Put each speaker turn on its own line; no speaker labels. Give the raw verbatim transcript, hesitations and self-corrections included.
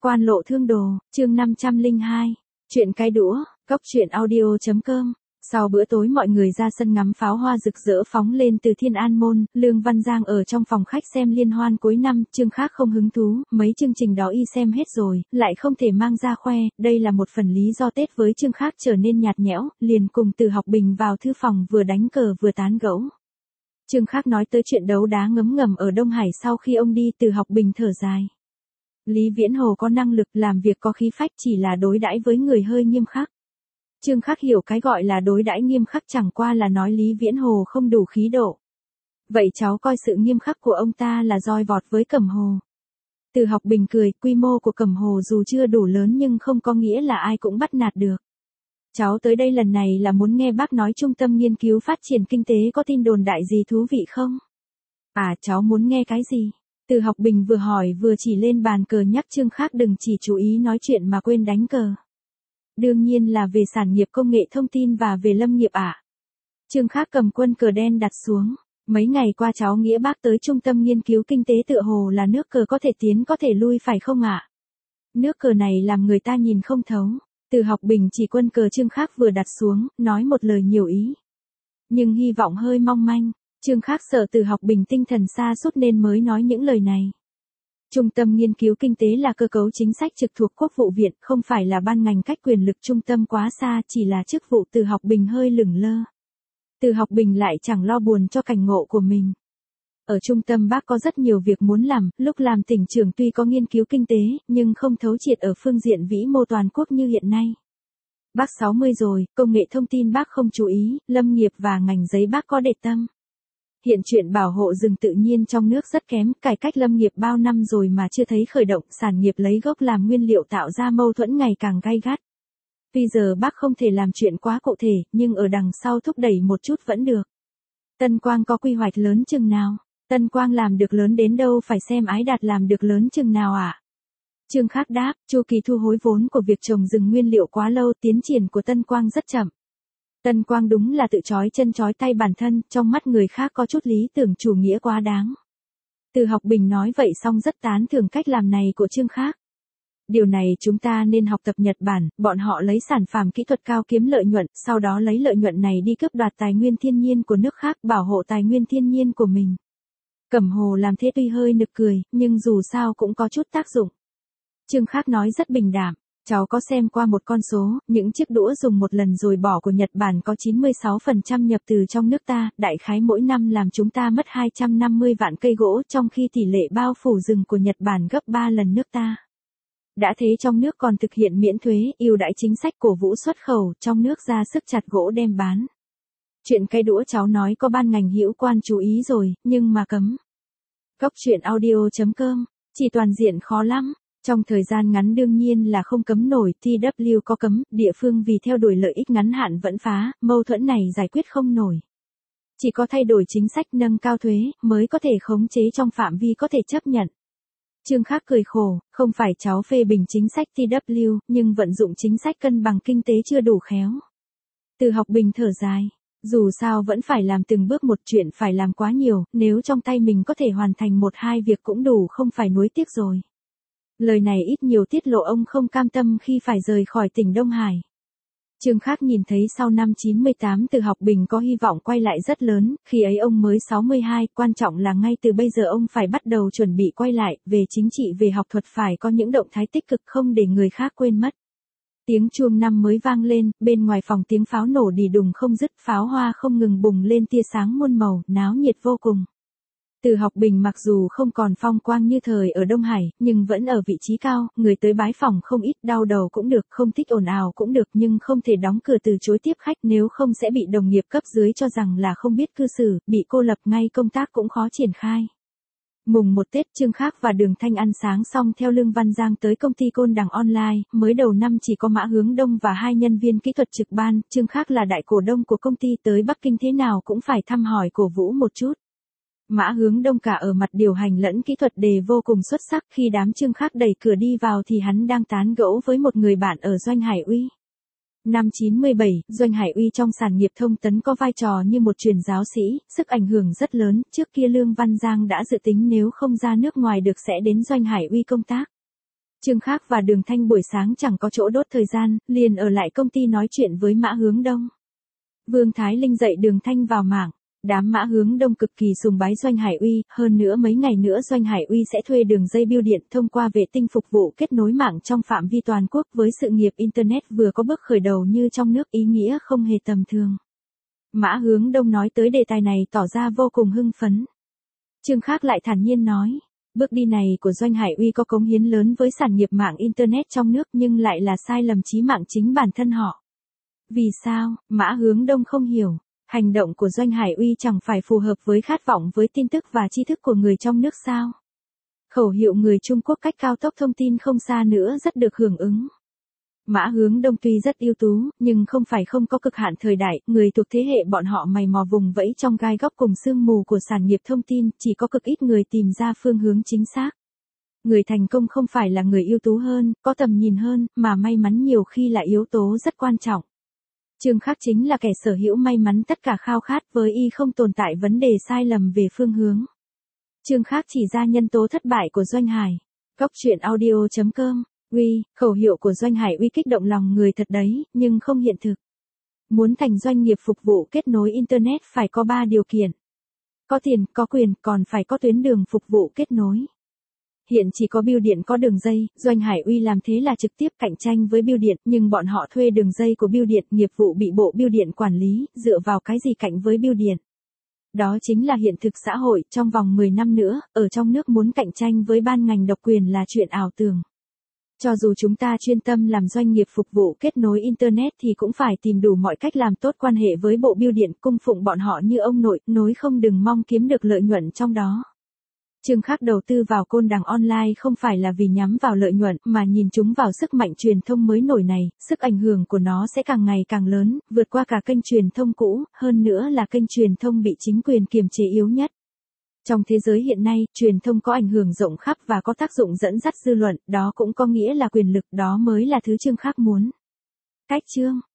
Quan lộ thương đồ, chương năm trăm lẻ hai. Chuyện cái đũa, cốc truyện audio.com. Sau bữa tối mọi người ra sân ngắm pháo hoa rực rỡ phóng lên từ Thiên An Môn, Lương Văn Giang ở trong phòng khách xem liên hoan cuối năm, chương khác không hứng thú, mấy chương trình đó y xem hết rồi, lại không thể mang ra khoe, đây là một phần lý do Tết với chương khác trở nên nhạt nhẽo, liền cùng Từ Học Bình vào thư phòng vừa đánh cờ vừa tán gẫu. Chương khác nói tới chuyện đấu đá ngấm ngầm ở Đông Hải sau khi ông đi, Từ Học Bình thở dài. Lý Viễn Hồ có năng lực, làm việc có khí phách, chỉ là đối đãi với người hơi nghiêm khắc. Chương khác hiểu cái gọi là đối đãi nghiêm khắc chẳng qua là nói Lý Viễn Hồ không đủ khí độ. Vậy cháu coi sự nghiêm khắc của ông ta là roi vọt với Cẩm Hồ. Từ Học Bình cười, quy mô của Cẩm Hồ dù chưa đủ lớn nhưng không có nghĩa là ai cũng bắt nạt được. Cháu tới đây lần này là muốn nghe bác nói Trung tâm Nghiên cứu Phát triển Kinh tế có tin đồn đại gì thú vị không? À, cháu muốn nghe cái gì? Từ Học Bình vừa hỏi vừa chỉ lên bàn cờ nhắc chương khác đừng chỉ chú ý nói chuyện mà quên đánh cờ. Đương nhiên là về sản nghiệp công nghệ thông tin và về lâm nghiệp ạ. À. Chương khác cầm quân cờ đen đặt xuống. Mấy ngày qua cháu nghĩa bác tới Trung tâm Nghiên cứu Kinh tế tựa hồ là nước cờ có thể tiến có thể lui phải không ạ? À? Nước cờ này làm người ta nhìn không thấu. Từ Học Bình chỉ quân cờ chương khác vừa đặt xuống, nói một lời nhiều ý. Nhưng hy vọng hơi mong manh. Chương khác sợ Từ Học Bình tinh thần xa sút nên mới nói những lời này. Trung tâm Nghiên cứu Kinh tế là cơ cấu chính sách trực thuộc Quốc vụ viện, không phải là ban ngành cách quyền lực trung tâm quá xa, chỉ là chức vụ Từ Học Bình hơi lửng lơ. Từ Học Bình lại chẳng lo buồn cho cảnh ngộ của mình. Ở trung tâm bác có rất nhiều việc muốn làm, lúc làm tỉnh trưởng tuy có nghiên cứu kinh tế, nhưng không thấu triệt ở phương diện vĩ mô toàn quốc như hiện nay. Bác sáu mươi rồi, công nghệ thông tin bác không chú ý, lâm nghiệp và ngành giấy bác có để tâm. Hiện chuyện bảo hộ rừng tự nhiên trong nước rất kém, cải cách lâm nghiệp bao năm rồi mà chưa thấy khởi động, sản nghiệp lấy gốc làm nguyên liệu tạo ra mâu thuẫn ngày càng gay gắt. Bây giờ bác không thể làm chuyện quá cụ thể, nhưng ở đằng sau thúc đẩy một chút vẫn được. Tân Quang có quy hoạch lớn chừng nào? Tân Quang làm được lớn đến đâu phải xem Ái Đạt làm được lớn chừng nào ạ? À? Chương khác đáp, chu kỳ thu hối vốn của việc trồng rừng nguyên liệu quá lâu, tiến triển của Tân Quang rất chậm. Tân Quang đúng là tự chói chân chói tay bản thân, trong mắt người khác có chút lý tưởng chủ nghĩa quá đáng. Từ Học Bình nói vậy xong rất tán thưởng cách làm này của chương khác. Điều này chúng ta nên học tập Nhật Bản, bọn họ lấy sản phẩm kỹ thuật cao kiếm lợi nhuận, sau đó lấy lợi nhuận này đi cướp đoạt tài nguyên thiên nhiên của nước khác, bảo hộ tài nguyên thiên nhiên của mình. Cẩm Hồ làm thế tuy hơi nực cười, nhưng dù sao cũng có chút tác dụng. Chương khác nói rất bình đạm. Cháu có xem qua một con số, những chiếc đũa dùng một lần rồi bỏ của Nhật Bản có chín mươi sáu phần trăm nhập từ trong nước ta, đại khái mỗi năm làm chúng ta mất hai trăm năm mươi vạn cây gỗ, trong khi tỷ lệ bao phủ rừng của Nhật Bản gấp ba lần nước ta. Đã thế trong nước còn thực hiện miễn thuế, ưu đãi chính sách cổ vũ xuất khẩu, trong nước ra sức chặt gỗ đem bán. Chuyện cây đũa cháu nói có ban ngành hữu quan chú ý rồi, nhưng mà cấm. Cốc truyện audio.com, chỉ toàn diện khó lắm. Trong thời gian ngắn đương nhiên là không cấm nổi, tê vê có cấm, địa phương vì theo đuổi lợi ích ngắn hạn vẫn phá, mâu thuẫn này giải quyết không nổi. Chỉ có thay đổi chính sách nâng cao thuế, mới có thể khống chế trong phạm vi có thể chấp nhận. Chương khác cười khổ, không phải cháu phê bình chính sách tê vê, nhưng vận dụng chính sách cân bằng kinh tế chưa đủ khéo. Từ Học Bình thở dài, dù sao vẫn phải làm từng bước một, chuyện phải làm quá nhiều, nếu trong tay mình có thể hoàn thành một hai việc cũng đủ không phải nuối tiếc rồi. Lời này ít nhiều tiết lộ ông không cam tâm khi phải rời khỏi tỉnh Đông Hải. Chương khác nhìn thấy sau năm chín mươi tám Từ Học Bình có hy vọng quay lại rất lớn, khi ấy ông mới sáu mươi hai, quan trọng là ngay từ bây giờ ông phải bắt đầu chuẩn bị quay lại, về chính trị về học thuật phải có những động thái tích cực không để người khác quên mất. Tiếng chuông năm mới vang lên, bên ngoài phòng tiếng pháo nổ đì đùng không dứt, pháo hoa không ngừng bùng lên tia sáng muôn màu, náo nhiệt vô cùng. Từ Học Bình mặc dù không còn phong quang như thời ở Đông Hải, nhưng vẫn ở vị trí cao, người tới bái phỏng không ít, đau đầu cũng được, không thích ồn ào cũng được, nhưng không thể đóng cửa từ chối tiếp khách, nếu không sẽ bị đồng nghiệp cấp dưới cho rằng là không biết cư xử, bị cô lập ngay công tác cũng khó triển khai. Mùng một Tết, Chương Khác và Đường Thanh ăn sáng xong theo Lương Văn Giang tới công ty Côn Đằng Online, mới đầu năm chỉ có Mã Hướng Đông và hai nhân viên kỹ thuật trực ban, Chương Khác là đại cổ đông của công ty, tới Bắc Kinh thế nào cũng phải thăm hỏi cổ vũ một chút. Mã Hướng Đông cả ở mặt điều hành lẫn kỹ thuật đề vô cùng xuất sắc, khi đám Chương Khác đẩy cửa đi vào thì hắn đang tán gẫu với một người bạn ở Doanh Hải Uy. Năm chín mươi bảy, Doanh Hải Uy trong sản nghiệp thông tấn có vai trò như một truyền giáo sĩ, sức ảnh hưởng rất lớn, trước kia Lương Văn Giang đã dự tính nếu không ra nước ngoài được sẽ đến Doanh Hải Uy công tác. Trương Khác và Đường Thanh buổi sáng chẳng có chỗ đốt thời gian, liền ở lại công ty nói chuyện với Mã Hướng Đông. Vương Thái Linh dạy Đường Thanh vào mảng. Đám Mã Hướng Đông cực kỳ sùng bái Doanh Hải Uy, hơn nữa mấy ngày nữa Doanh Hải Uy sẽ thuê đường dây bưu điện thông qua vệ tinh phục vụ kết nối mạng trong phạm vi toàn quốc. Với sự nghiệp Internet vừa có bước khởi đầu như trong nước, ý nghĩa không hề tầm thường. Mã Hướng Đông nói tới đề tài này tỏ ra vô cùng hưng phấn. Trương Khác lại thản nhiên nói, bước đi này của Doanh Hải Uy có cống hiến lớn với sản nghiệp mạng Internet trong nước nhưng lại là sai lầm chí mạng chính bản thân họ. Vì sao? Mã Hướng Đông không hiểu. Hành động của Doanh Hải Uy chẳng phải phù hợp với khát vọng với tin tức và tri thức của người trong nước sao? Khẩu hiệu người Trung Quốc cách cao tốc thông tin không xa nữa rất được hưởng ứng. Mã Hướng Đông tuy rất ưu tú, nhưng không phải không có cực hạn thời đại, người thuộc thế hệ bọn họ mày mò vùng vẫy trong gai góc cùng sương mù của sản nghiệp thông tin, chỉ có cực ít người tìm ra phương hướng chính xác. Người thành công không phải là người ưu tú hơn, có tầm nhìn hơn, mà may mắn nhiều khi là yếu tố rất quan trọng. Trương Khác chính là kẻ sở hữu may mắn tất cả khao khát, với y không tồn tại vấn đề sai lầm về phương hướng. Trương Khác chỉ ra nhân tố thất bại của Doanh Hải. Cóc truyện audio chấm com. Uy, khẩu hiệu của Doanh Hải Uy kích động lòng người thật đấy, nhưng không hiện thực. Muốn thành doanh nghiệp phục vụ kết nối Internet phải có ba điều kiện. Có tiền, có quyền, còn phải có tuyến đường phục vụ kết nối. Hiện chỉ có bưu điện có đường dây, Doanh Hải Uy làm thế là trực tiếp cạnh tranh với bưu điện, nhưng bọn họ thuê đường dây của bưu điện, nghiệp vụ bị bộ bưu điện quản lý, dựa vào cái gì cạnh với bưu điện. Đó chính là hiện thực xã hội, trong vòng mười năm nữa, ở trong nước muốn cạnh tranh với ban ngành độc quyền là chuyện ảo tưởng. Cho dù chúng ta chuyên tâm làm doanh nghiệp phục vụ kết nối Internet thì cũng phải tìm đủ mọi cách làm tốt quan hệ với bộ bưu điện, cung phụng bọn họ như ông nội, nối không đừng mong kiếm được lợi nhuận trong đó. Trương Khác đầu tư vào Côn Đằng Online không phải là vì nhắm vào lợi nhuận, mà nhìn chúng vào sức mạnh truyền thông mới nổi này, sức ảnh hưởng của nó sẽ càng ngày càng lớn, vượt qua cả kênh truyền thông cũ, hơn nữa là kênh truyền thông bị chính quyền kiềm chế yếu nhất. Trong thế giới hiện nay, truyền thông có ảnh hưởng rộng khắp và có tác dụng dẫn dắt dư luận, đó cũng có nghĩa là quyền lực, đó mới là thứ Trương Khác muốn. Cách chương